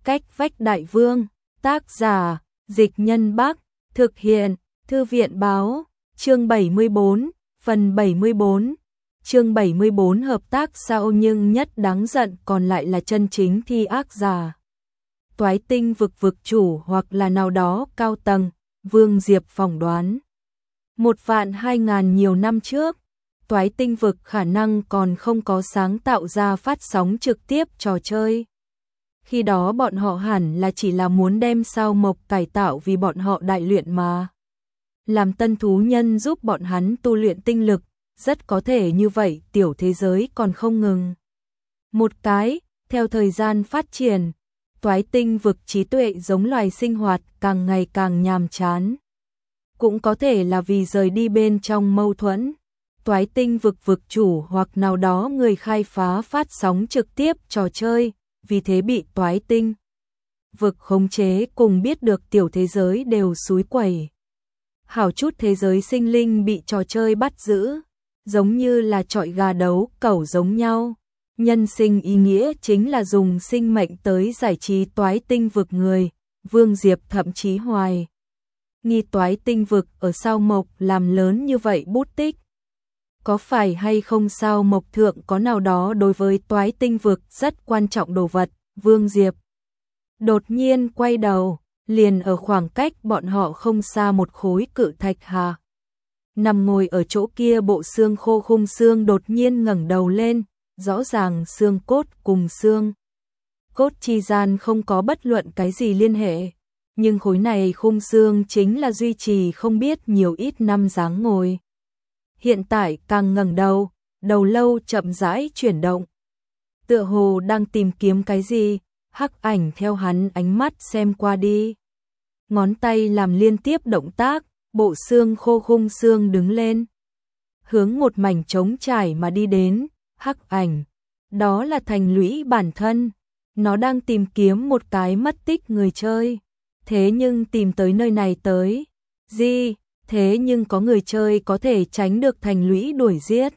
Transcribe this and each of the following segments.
Cách vách đại vương, tác giả, Dịch Nhân Bắc, thực hiện, Thư viện báo, chương 74, phần 74. Chương 74 hợp tác sao nhưng nhất đáng giận còn lại là chân chính thi ác giả. Toái tinh vực chủ hoặc là nào đó cao tầng, Vương Diệp phỏng đoán. 1.200.000 nhiều năm trước, Toái tinh vực khả năng còn không có sáng tạo ra phát sóng trực tiếp trò chơi. Khi đó bọn họ hẳn là chỉ là muốn đem sao mộc cải tạo vì bọn họ đại luyện mà. Làm tân thú nhân giúp bọn hắn tu luyện tinh lực, rất có thể như vậy tiểu thế giới còn không ngừng. Một cái, theo thời gian phát triển, toái tinh vực trí tuệ giống loài sinh hoạt càng ngày càng nhàm chán. Cũng có thể là vì rời đi bên trong mâu thuẫn. Toái tinh vực chủ hoặc nào đó người khai phá phát sóng trực tiếp trò chơi, vì thế bị toái tinh vực khống chế cùng biết được tiểu thế giới đều xúi quẩy. Hảo chút thế giới sinh linh bị trò chơi bắt giữ, giống như là chọi gà đấu cẩu giống nhau. Nhân sinh ý nghĩa chính là dùng sinh mệnh tới giải trí toái tinh vực người, Vương Diệp thậm chí hoài nghi toái tinh vực ở sao mộc làm lớn như vậy bút tích. Có phải hay không sao mộc thượng có nào đó đối với toái tinh vực rất quan trọng đồ vật, Vương Diệp đột nhiên quay đầu, liền ở khoảng cách bọn họ không xa một khối cự thạch hà. Nằm ngồi ở chỗ kia bộ xương khô khung xương đột nhiên ngẩng đầu lên, rõ ràng xương cốt cùng xương cốt chi gian không có bất luận cái gì liên hệ, nhưng khối này khung xương chính là duy trì không biết nhiều ít năm dáng ngồi. Hiện tại càng ngẩng đầu, đầu lâu chậm rãi chuyển động. Tựa hồ đang tìm kiếm cái gì, hắc ảnh theo hắn ánh mắt xem qua đi. Ngón tay làm liên tiếp động tác, bộ xương khô khung xương đứng lên. Hướng một mảnh trống trải mà đi đến, hắc ảnh. Đó là thành lũy bản thân. Nó đang tìm kiếm một cái mất tích người chơi. Thế nhưng tìm tới nơi này tới. Gì? Thế nhưng có người chơi có thể tránh được thành lũy đuổi giết.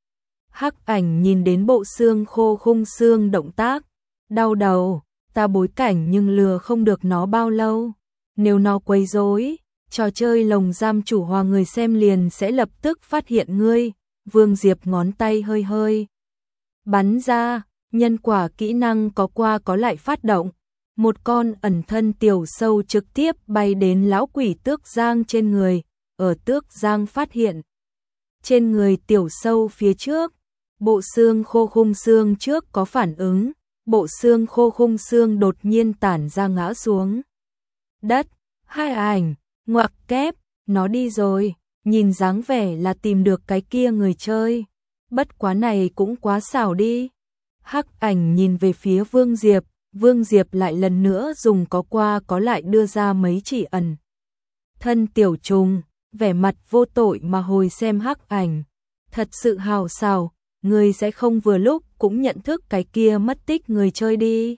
Hắc ảnh nhìn đến bộ xương khô khung xương động tác. Đau đầu, ta bối cảnh nhưng lừa không được nó bao lâu. Nếu nó quấy rối, trò chơi lồng giam chủ hòa người xem liền sẽ lập tức phát hiện ngươi. Vương Diệp ngón tay hơi hơi bắn ra, nhân quả kỹ năng có qua có lại phát động. Một con ẩn thân tiểu sâu trực tiếp bay đến lão quỷ tước giang trên người, ở tước giang phát hiện. Trên người tiểu sâu phía trước, bộ xương khô khung xương trước có phản ứng, bộ xương khô khung xương đột nhiên tản ra ngã xuống đất. Hai ảnh, ngoặc kép, nó đi rồi, nhìn dáng vẻ là tìm được cái kia người chơi. Bất quá này cũng quá xảo đi. Hắc ảnh nhìn về phía Vương Diệp lại lần nữa dùng có qua có lại đưa ra mấy chỉ ẩn thân tiểu trùng, vẻ mặt vô tội mà hồi xem hắc ảnh. Thật sự hào xảo, người sẽ không vừa lúc cũng nhận thức cái kia mất tích người chơi đi.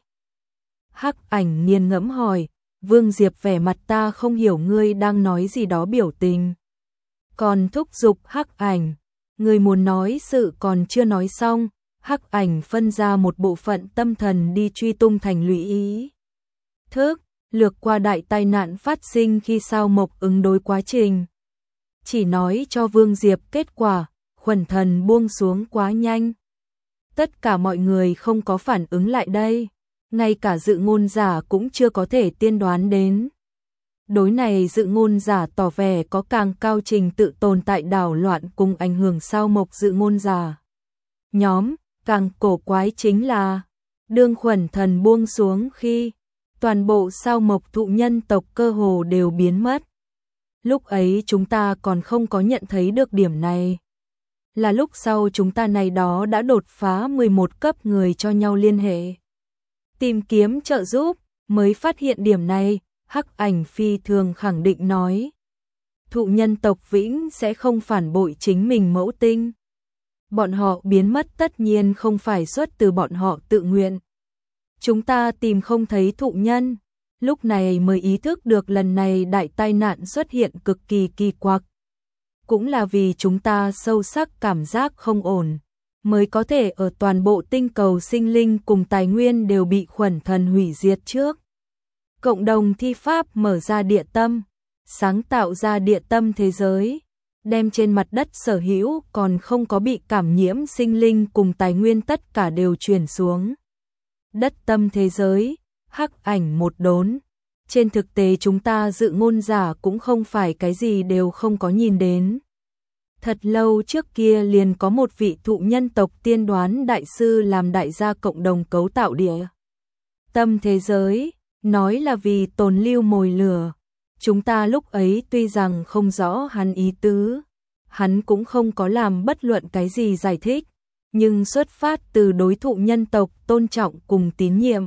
Hắc ảnh nghiền ngẫm hỏi, Vương Diệp vẻ mặt ta không hiểu ngươi đang nói gì đó biểu tình. Còn thúc giục hắc ảnh, người muốn nói sự còn chưa nói xong, hắc ảnh phân ra một bộ phận tâm thần đi truy tung thành lũy ý. Thức, lược qua đại tai nạn phát sinh khi sao mộc ứng đối quá trình. Chỉ nói cho Vương Diệp kết quả, khuẩn thần buông xuống quá nhanh. Tất cả mọi người không có phản ứng lại đây. Ngay cả dự ngôn giả cũng chưa có thể tiên đoán đến. Đối này dự ngôn giả tỏ vẻ có càng cao trình tự tồn tại đảo loạn cùng ảnh hưởng sao mộc dự ngôn giả. Nhóm, càng cổ quái chính là, đương khuẩn thần buông xuống khi toàn bộ sao mộc thụ nhân tộc cơ hồ đều biến mất. Lúc ấy chúng ta còn không có nhận thấy được điểm này. Là lúc sau chúng ta này đó đã đột phá 11 cấp người cho nhau liên hệ. Tìm kiếm trợ giúp, mới phát hiện điểm này, hắc ảnh phi thường khẳng định nói. Thụ nhân tộc vĩnh sẽ không phản bội chính mình mẫu tinh. Bọn họ biến mất tất nhiên không phải xuất từ bọn họ tự nguyện. Chúng ta tìm không thấy thụ nhân, lúc này mới ý thức được lần này đại tai nạn xuất hiện cực kỳ kỳ quặc. Cũng là vì chúng ta sâu sắc cảm giác không ổn. mới có thể ở toàn bộ tinh cầu sinh linh cùng tài nguyên đều bị Khuẩn Thần hủy diệt trước. Cộng đồng thi pháp mở ra địa tâm, sáng tạo ra địa tâm thế giới, đem trên mặt đất sở hữu còn không có bị cảm nhiễm sinh linh cùng tài nguyên tất cả đều chuyển xuống. Đất tâm thế giới, Hắc Ảnh một đốn. Trên thực tế chúng ta dự ngôn giả cũng không phải cái gì đều không có nhìn đến. Thật lâu trước kia liền có một vị thụ nhân tộc tiên đoán đại sư làm đại gia cộng đồng cấu tạo địa tâm thế giới, nói là vì tồn lưu mồi lửa. Chúng ta lúc ấy tuy rằng không rõ hắn ý tứ, hắn cũng không có làm bất luận cái gì giải thích, nhưng xuất phát từ đối thụ nhân tộc tôn trọng cùng tín nhiệm.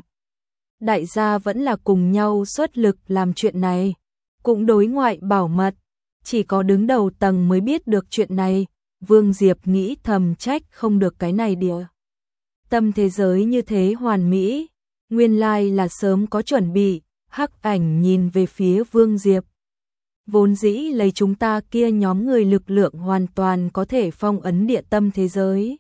Đại gia vẫn là cùng nhau xuất lực làm chuyện này, cũng đối ngoại bảo mật, chỉ có đứng đầu tầng mới biết được chuyện này. Vương Diệp nghĩ thầm trách không được cái này địa tâm thế giới như thế hoàn mỹ, nguyên lai là sớm có chuẩn bị. Hắc Ảnh nhìn về phía Vương Diệp. Vốn dĩ lấy chúng ta kia nhóm người lực lượng hoàn toàn có thể phong ấn địa tâm thế giới,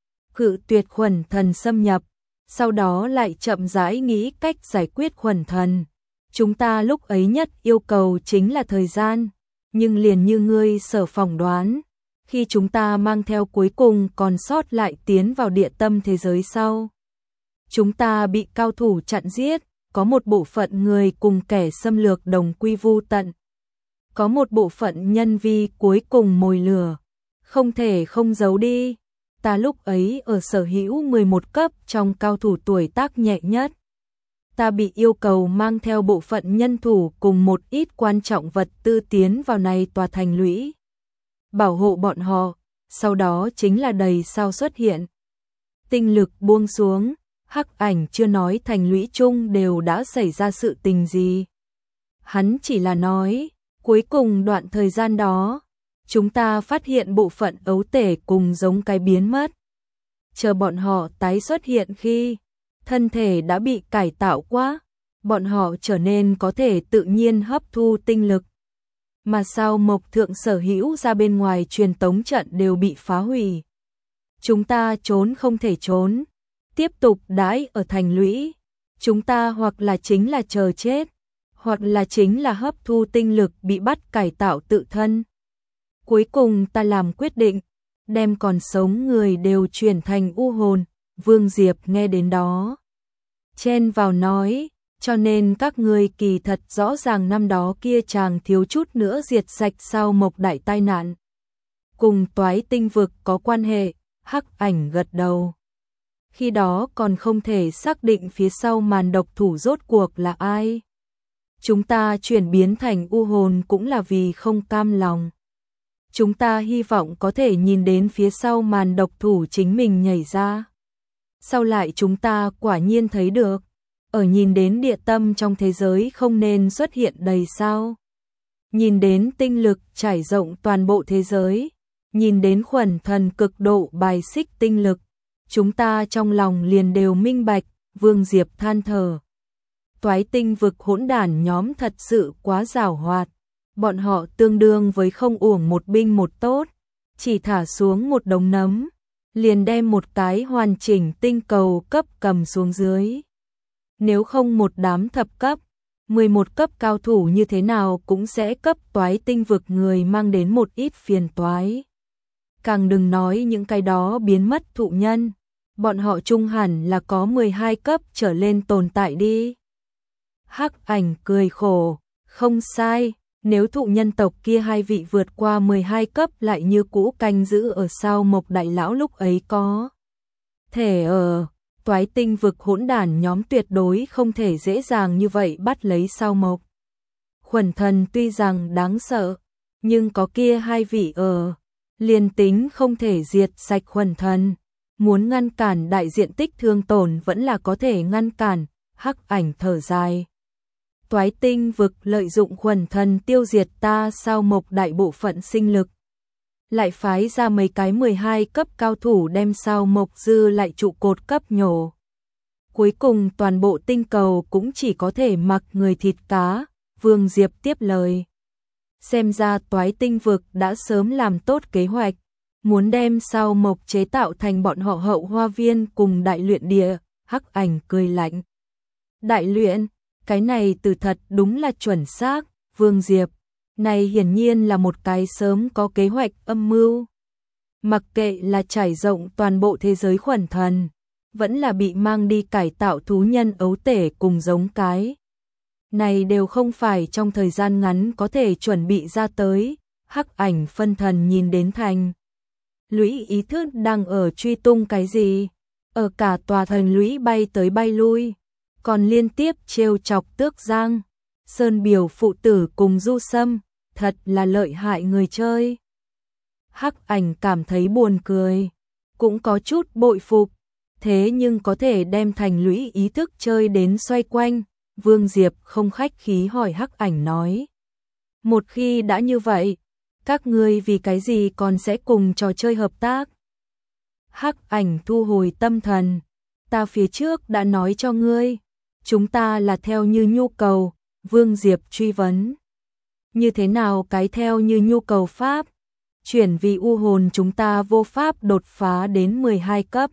cự tuyệt Khuẩn Thần xâm nhập, sau đó lại chậm rãi nghĩ cách giải quyết Khuẩn Thần. Chúng ta lúc ấy nhất yêu cầu chính là thời gian, nhưng liền như ngươi sở phỏng đoán, khi chúng ta mang theo cuối cùng còn sót lại tiến vào địa tâm thế giới sau, chúng ta bị cao thủ chặn giết, có một bộ phận người cùng kẻ xâm lược đồng quy vu tận. Có một bộ phận nhân vi cuối cùng mồi lửa, không thể không giấu đi. Ta lúc ấy ở sở hữu 11 cấp trong cao thủ tuổi tác nhẹ nhất. Ta bị yêu cầu mang theo bộ phận nhân thủ cùng một ít quan trọng vật tư tiến vào này tòa thành lũy, bảo hộ bọn họ, sau đó chính là đầy sao xuất hiện. Tinh lực buông xuống, Hắc Ảnh chưa nói thành lũy chung đều đã xảy ra sự tình gì. Hắn chỉ là nói, cuối cùng đoạn thời gian đó, chúng ta phát hiện bộ phận ấu tể cùng giống cái biến mất. Chờ bọn họ tái xuất hiện khi thân thể đã bị cải tạo quá, bọn họ trở nên có thể tự nhiên hấp thu tinh lực. Mà sao Mộc Thượng sở hữu ra bên ngoài truyền tống trận đều bị phá hủy. Chúng ta trốn không thể trốn, tiếp tục đãi ở thành lũy. Chúng ta hoặc là chính là chờ chết, hoặc là chính là hấp thu tinh lực bị bắt cải tạo tự thân. Cuối cùng ta làm quyết định, đem còn sống người đều chuyển thành u hồn. Vương Diệp nghe đến đó, chen vào nói, cho nên các ngươi kỳ thật rõ ràng năm đó kia chàng thiếu chút nữa diệt sạch sao Mộc đại tai nạn, cùng Toái Tinh vực có quan hệ. Hắc Ảnh gật đầu. Khi đó còn không thể xác định phía sau màn độc thủ rốt cuộc là ai. Chúng ta chuyển biến thành u hồn cũng là vì không cam lòng. Chúng ta hy vọng có thể nhìn đến phía sau màn độc thủ chính mình nhảy ra. Sau lại chúng ta quả nhiên thấy được, ở nhìn đến địa tâm trong thế giới không nên xuất hiện đầy sao. Nhìn đến tinh lực trải rộng toàn bộ thế giới, nhìn đến Khuẩn Thần cực độ bài xích tinh lực, chúng ta trong lòng liền đều minh bạch. Vương Diệp than thở. Toái Tinh vực hỗn đản nhóm thật sự quá giàu hoạt. Bọn họ tương đương với không uổng một binh một tốt, chỉ thả xuống một đống nấm, liền đem một cái hoàn chỉnh tinh cầu cấp cầm xuống dưới. Nếu không một đám thập cấp, 11 cấp cao thủ như thế nào cũng sẽ cấp Toái Tinh vực người mang đến một ít phiền toái. Càng đừng nói những cái đó biến mất thụ nhân, bọn họ chung hẳn là có 12 cấp trở lên tồn tại đi. Hắc Ảnh cười khổ, không sai, nếu thụ nhân tộc kia hai vị vượt qua 12 cấp lại như cũ canh giữ ở sao Mộc đại lão lúc ấy có thể ở Toái Tinh vực hỗn đản nhóm tuyệt đối không thể dễ dàng như vậy bắt lấy sao Mộc. Khuẩn Thần tuy rằng đáng sợ, nhưng có kia hai vị ở, liền tính không thể diệt sạch Khuẩn Thần, muốn ngăn cản đại diện tích thương tổn vẫn là có thể ngăn cản. Hắc Ảnh thở dài. Toái Tinh vực lợi dụng Khuẩn Thần tiêu diệt ta sao Mộc đại bộ phận sinh lực, lại phái ra mấy cái 12 cấp cao thủ đem sao Mộc dư lại trụ cột cấp nhổ. Cuối cùng toàn bộ tinh cầu cũng chỉ có thể mặc người thịt cá. Vương Diệp tiếp lời. Xem ra Toái Tinh vực đã sớm làm tốt kế hoạch, muốn đem sao mộc chế tạo thành bọn họ hậu hoa viên cùng đại luyện địa. Hắc Ảnh cười lạnh. Đại luyện, cái này từ thật đúng là chuẩn xác. Vương Diệp, này hiển nhiên là một cái sớm có kế hoạch âm mưu. Mặc kệ là trải rộng toàn bộ thế giới khuẩn thần, vẫn là bị mang đi cải tạo thú nhân ấu tể cùng giống cái. Này đều không phải trong thời gian ngắn có thể chuẩn bị ra tới. Hắc Ảnh phân thần nhìn đến thành lũy ý thức đang ở truy tung cái gì. Ở cả tòa thành lũy bay tới bay lui, còn liên tiếp trêu chọc Tước Giang, Sơn Biểu phụ tử cùng Du Sâm, thật là lợi hại người chơi. Hắc Ảnh cảm thấy buồn cười, cũng có chút bội phục, thế nhưng có thể đem thành lũy ý thức chơi đến xoay quanh. Vương Diệp không khách khí hỏi Hắc Ảnh nói. Một khi đã như vậy, các ngươi vì cái gì còn sẽ cùng trò chơi hợp tác? Hắc Ảnh thu hồi tâm thần. Ta phía trước đã nói cho ngươi, chúng ta là theo như nhu cầu. Vương Diệp truy vấn. Như thế nào cái theo như nhu cầu pháp? Chuyển vì u hồn chúng ta vô pháp đột phá đến 12 cấp.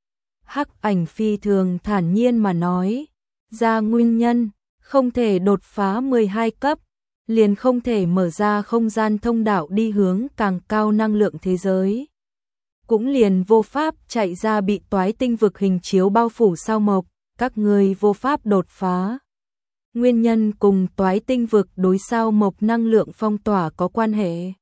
Hắc Ảnh phi thường thản nhiên mà nói. Ra nguyên nhân, không thể đột phá 12 cấp, liền không thể mở ra không gian thông đạo đi hướng càng cao năng lượng thế giới. Cũng liền vô pháp chạy ra bị toái tinh vực hình chiếu bao phủ sao mộc, các ngươi vô pháp đột phá. Nguyên nhân cùng toái tinh vực đối sao mộc năng lượng phong tỏa có quan hệ.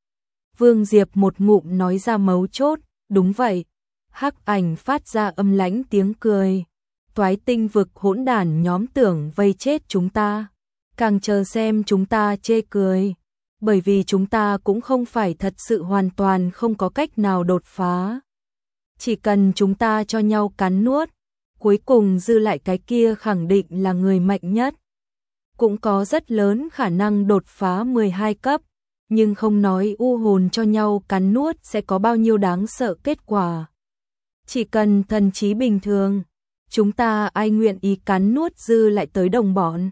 Vương Diệp một ngụm nói ra mấu chốt, đúng vậy. Hắc Ảnh phát ra âm lãnh tiếng cười. Toái tinh vực hỗn đản nhóm tưởng vây chết chúng ta, càng chờ xem chúng ta chê cười, bởi vì chúng ta cũng không phải thật sự hoàn toàn không có cách nào đột phá. Chỉ cần chúng ta cho nhau cắn nuốt, cuối cùng dư lại cái kia khẳng định là người mạnh nhất. Cũng có rất lớn khả năng đột phá 12 cấp, nhưng không nói u hồn cho nhau cắn nuốt sẽ có bao nhiêu đáng sợ kết quả. Chỉ cần thần trí bình thường, chúng ta ai nguyện ý cắn nuốt dư lại tới đồng bọn.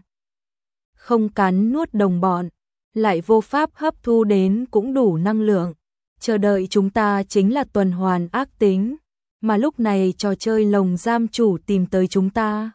Không cắn nuốt đồng bọn, lại vô pháp hấp thu đến cũng đủ năng lượng. Chờ đợi chúng ta chính là tuần hoàn ác tính, mà lúc này trò chơi lồng giam chủ tìm tới chúng ta.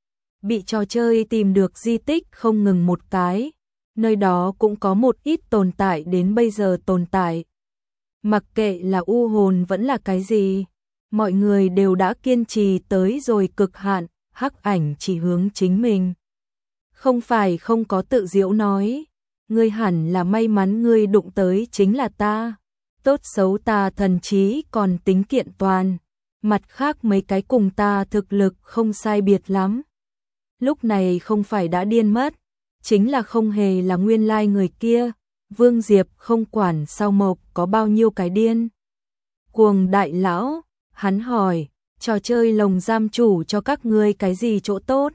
Bị trò chơi tìm được di tích không ngừng một cái, nơi đó cũng có một ít tồn tại đến bây giờ tồn tại. Mặc kệ là u hồn vẫn là cái gì, mọi người đều đã kiên trì tới rồi cực hạn. Hắc Ảnh chỉ hướng chính mình. Không phải không có tự giễu nói, ngươi hẳn là may mắn ngươi đụng tới chính là ta. Tốt xấu ta thần trí còn tính kiện toàn, mặt khác mấy cái cùng ta thực lực không sai biệt lắm. Lúc này không phải đã điên mất, chính là không hề là nguyên lai người kia. Vương Diệp không quản sao mộc có bao nhiêu cái điên. Cuồng đại lão, hắn hỏi, trò chơi lồng giam chủ cho các ngươi cái gì chỗ tốt?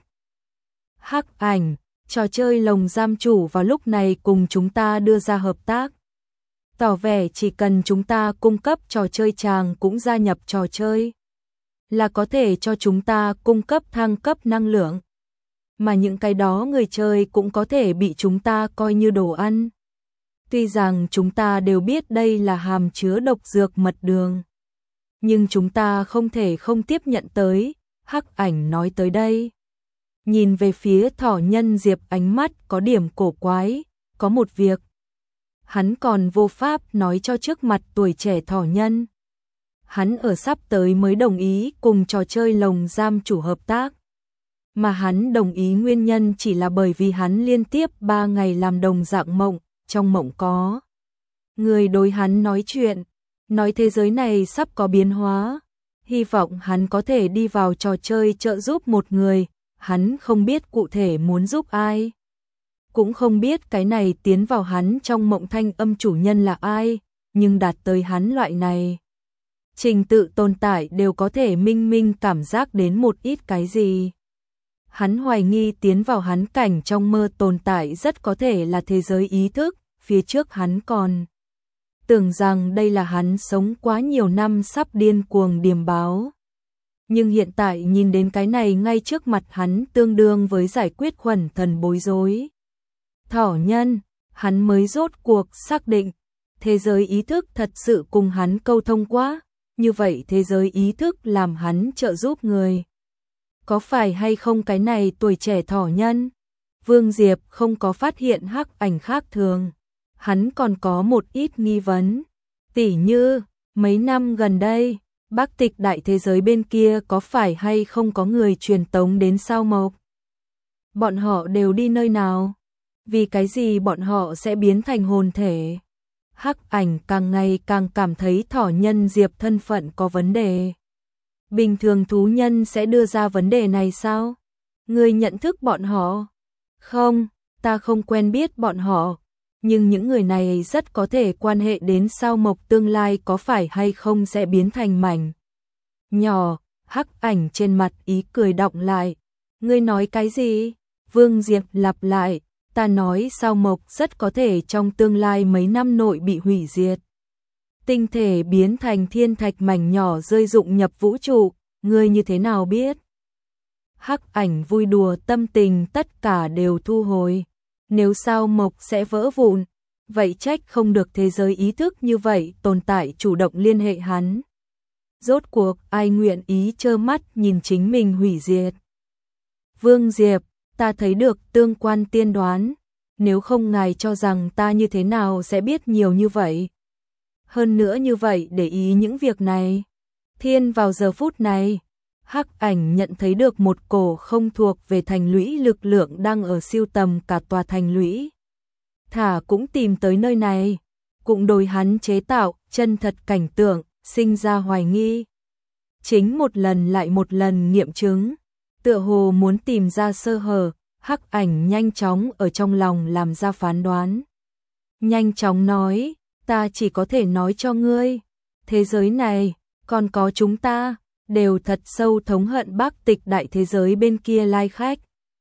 Hắc Ảnh, trò chơi lồng giam chủ vào lúc này cùng chúng ta đưa ra hợp tác. Tỏ vẻ chỉ cần chúng ta cung cấp trò chơi chàng cũng gia nhập trò chơi, là có thể cho chúng ta cung cấp thăng cấp năng lượng. Mà những cái đó người chơi cũng có thể bị chúng ta coi như đồ ăn. Tuy rằng chúng ta đều biết đây là hàm chứa độc dược mật đường, nhưng chúng ta không thể không tiếp nhận tới. Hắc Ảnh nói tới đây, nhìn về phía thỏ nhân Diệp ánh mắt có điểm cổ quái. Có một việc hắn còn vô pháp nói cho trước mặt tuổi trẻ thỏ nhân. Hắn ở sắp tới mới đồng ý cùng trò chơi lồng giam chủ hợp tác. Mà hắn đồng ý nguyên nhân chỉ là bởi vì hắn liên tiếp 3 ngày làm đồng dạng mộng, trong mộng có người đối hắn nói chuyện, nói thế giới này sắp có biến hóa, hy vọng hắn có thể đi vào trò chơi trợ giúp một người. Hắn không biết cụ thể muốn giúp ai, cũng không biết cái này tiến vào hắn trong mộng thanh âm chủ nhân là ai, nhưng đạt tới hắn loại này trình tự tồn tại đều có thể minh minh cảm giác đến một ít cái gì. Hắn hoài nghi tiến vào hắn cảnh trong mơ tồn tại rất có thể là thế giới ý thức. Phía trước hắn còn tưởng rằng đây là hắn sống quá nhiều năm sắp điên cuồng điềm báo. Nhưng hiện tại nhìn đến cái này ngay trước mặt hắn tương đương với giải quyết khuẩn thần bối rối. Thỏ nhân, hắn mới rốt cuộc xác định, thế giới ý thức thật sự cùng hắn câu thông quá, như vậy thế giới ý thức làm hắn trợ giúp người. Có phải hay không cái này tuổi trẻ thỏ nhân? Vương Diệp không có phát hiện hắc ảnh khác thường. Hắn còn có một ít nghi vấn. Tỉ như, mấy năm gần đây, Bắc Tịch đại thế giới bên kia có phải hay không có người truyền tống đến sao Mộc? Bọn họ đều đi nơi nào? Vì cái gì bọn họ sẽ biến thành hồn thể? Hắc ảnh càng ngày càng cảm thấy thỏ nhân Diệp thân phận có vấn đề. Bình thường thú nhân sẽ đưa ra vấn đề này sao? Ngươi nhận thức bọn họ? Không, ta không quen biết bọn họ. Nhưng những người này rất có thể quan hệ đến sao Mộc tương lai có phải hay không sẽ biến thành mảnh nhỏ. Hắc ảnh trên mặt ý cười đọng lại. Ngươi nói cái gì? Vương Diệp lặp lại. Ta nói sao Mộc rất có thể trong tương lai mấy năm nội bị hủy diệt. Tinh thể biến thành thiên thạch mảnh nhỏ rơi rụng nhập vũ trụ. Ngươi như thế nào biết? Hắc ảnh vui đùa tâm tình tất cả đều thu hồi. Nếu sao Mộc sẽ vỡ vụn, vậy trách không được thế giới ý thức như vậy tồn tại chủ động liên hệ hắn. Rốt cuộc ai nguyện ý trơ mắt nhìn chính mình hủy diệt. Vương Diệp, ta thấy được tương quan tiên đoán, nếu không ngài cho rằng ta như thế nào sẽ biết nhiều như vậy. Hơn nữa như vậy để ý những việc này. Thiên vào giờ phút này, hắc ảnh nhận thấy được một cổ không thuộc về thành lũy lực lượng đang ở siêu tầm cả tòa thành lũy. Thả cũng tìm tới nơi này, cũng đối hắn chế tạo chân thật cảnh tượng, sinh ra hoài nghi. Chính một lần lại một lần nghiệm chứng, tựa hồ muốn tìm ra sơ hở, hắc ảnh nhanh chóng ở trong lòng làm ra phán đoán. Nhanh chóng nói, ta chỉ có thể nói cho ngươi, thế giới này, còn có chúng ta, đều thật sâu thống hận Bắc Tịch đại thế giới bên kia lai khách.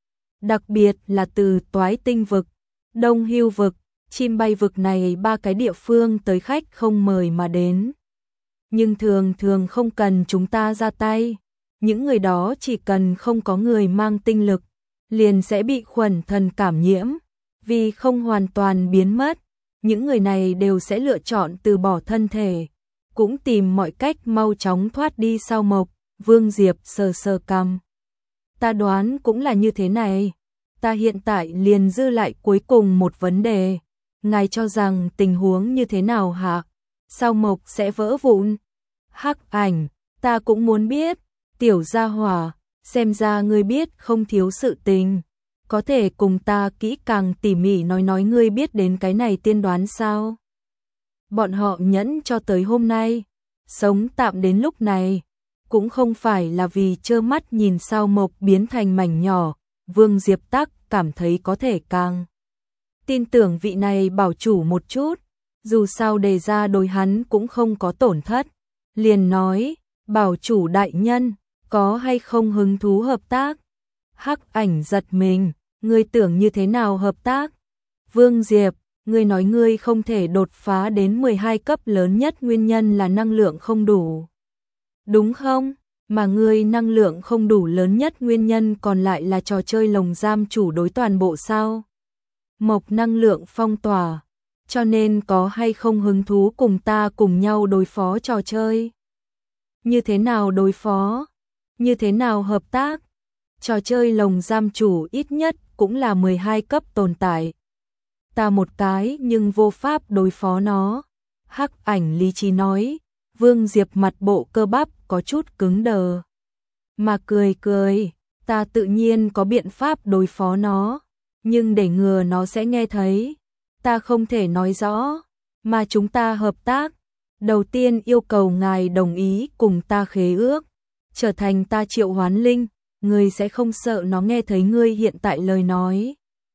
Đặc biệt là từ Toái Tinh vực, Đông Hưu vực, Chim Bay vực này ba cái địa phương tới khách không mời mà đến. Nhưng thường thường không cần chúng ta ra tay, những người đó chỉ cần không có người mang tinh lực, liền sẽ bị khuẩn thần cảm nhiễm, vì không hoàn toàn biến mất, những người này đều sẽ lựa chọn từ bỏ thân thể, cũng tìm mọi cách mau chóng thoát đi sao Mộc. Vương Diệp sờ sờ cằm. Ta đoán cũng là như thế này. Ta hiện tại liền dư lại cuối cùng một vấn đề. Ngài cho rằng tình huống như thế nào hả? Sao Mộc sẽ vỡ vụn? Hắc ảnh, ta cũng muốn biết. Tiểu gia hỏa, xem ra ngươi biết không thiếu sự tình. Có thể cùng ta kỹ càng tỉ mỉ nói ngươi biết đến cái này tiên đoán sao? Bọn họ nhẫn cho tới hôm nay, sống tạm đến lúc này, cũng không phải là vì trơ mắt nhìn sao Mộc biến thành mảnh nhỏ. Vương Diệp Tắc cảm thấy có thể càng tin tưởng vị này bảo chủ một chút, dù sao đề ra đối hắn cũng không có tổn thất. Liền nói, bảo chủ đại nhân, có hay không hứng thú hợp tác? Hắc ảnh giật mình, ngươi tưởng như thế nào hợp tác? Vương Diệp, ngươi nói ngươi không thể đột phá đến 12 cấp lớn nhất nguyên nhân là năng lượng không đủ. Đúng không? Mà ngươi năng lượng không đủ lớn nhất nguyên nhân còn lại là trò chơi lồng giam chủ đối toàn bộ sao? Mộc năng lượng phong tỏa, cho nên có hay không hứng thú cùng ta cùng nhau đối phó trò chơi? Như thế nào đối phó? Như thế nào hợp tác? Trò chơi lồng giam chủ ít nhất cũng là 12 cấp tồn tại. Ta một cái nhưng vô pháp đối phó nó. Hắc ảnh lý trí nói. Vương Diệp mặt bộ cơ bắp có chút cứng đờ. Mà cười cười, ta tự nhiên có biện pháp đối phó nó, nhưng để ngừa nó sẽ nghe thấy, ta không thể nói rõ, mà chúng ta hợp tác. Đầu tiên yêu cầu ngài đồng ý cùng ta khế ước, trở thành ta triệu hoán linh, ngươi sẽ không sợ nó nghe thấy ngươi hiện tại lời nói.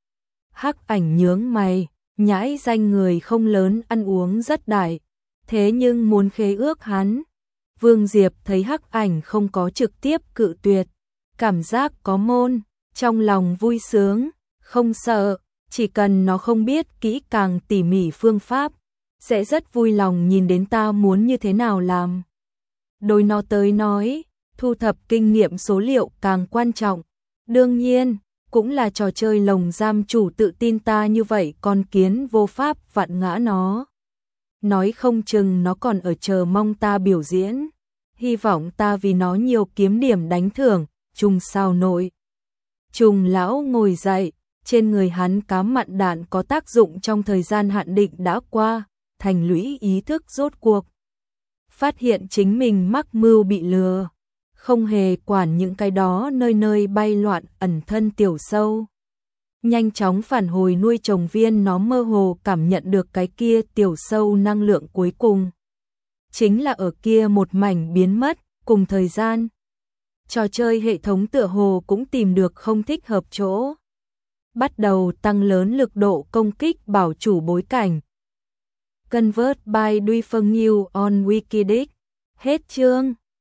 Hắc ảnh nhướng mày, nhãi danh người không lớn ăn uống rất đại. Thế nhưng muốn khế ước hắn, Vương Diệp thấy hắc ảnh không có trực tiếp cự tuyệt, cảm giác có môn, trong lòng vui sướng, không sợ, chỉ cần nó không biết kỹ càng tỉ mỉ phương pháp, sẽ rất vui lòng nhìn đến ta muốn như thế nào làm. Đối nó tới nói, thu thập kinh nghiệm số liệu càng quan trọng, đương nhiên, cũng là trò chơi lồng giam chủ tự tin ta như vậy con kiến vô pháp vặn ngã nó. nói không chừng nó còn ở chờ mong ta biểu diễn. Hy vọng ta vì nó nhiều kiếm điểm đánh thưởng, Trùng sao nội. Trùng lão ngồi dậy, trên người hắn cám mặn đạn có tác dụng trong thời gian hạn định đã qua, thành lũy ý thức rốt cuộc. Phát hiện chính mình mắc mưu bị lừa, không hề quản những cái đó nơi nơi bay loạn ẩn thân tiểu sâu. Nhanh chóng phản hồi nuôi trồng viên, nó mơ hồ cảm nhận được cái kia tiểu sâu năng lượng cuối cùng. Chính là ở kia một mảnh biến mất, cùng thời gian. Trò chơi hệ thống tựa hồ cũng tìm được không thích hợp chỗ. Bắt đầu tăng lớn lực độ công kích bảo chủ bối cảnh. Convert by Duy Phân New on Wikidic. Hết chương.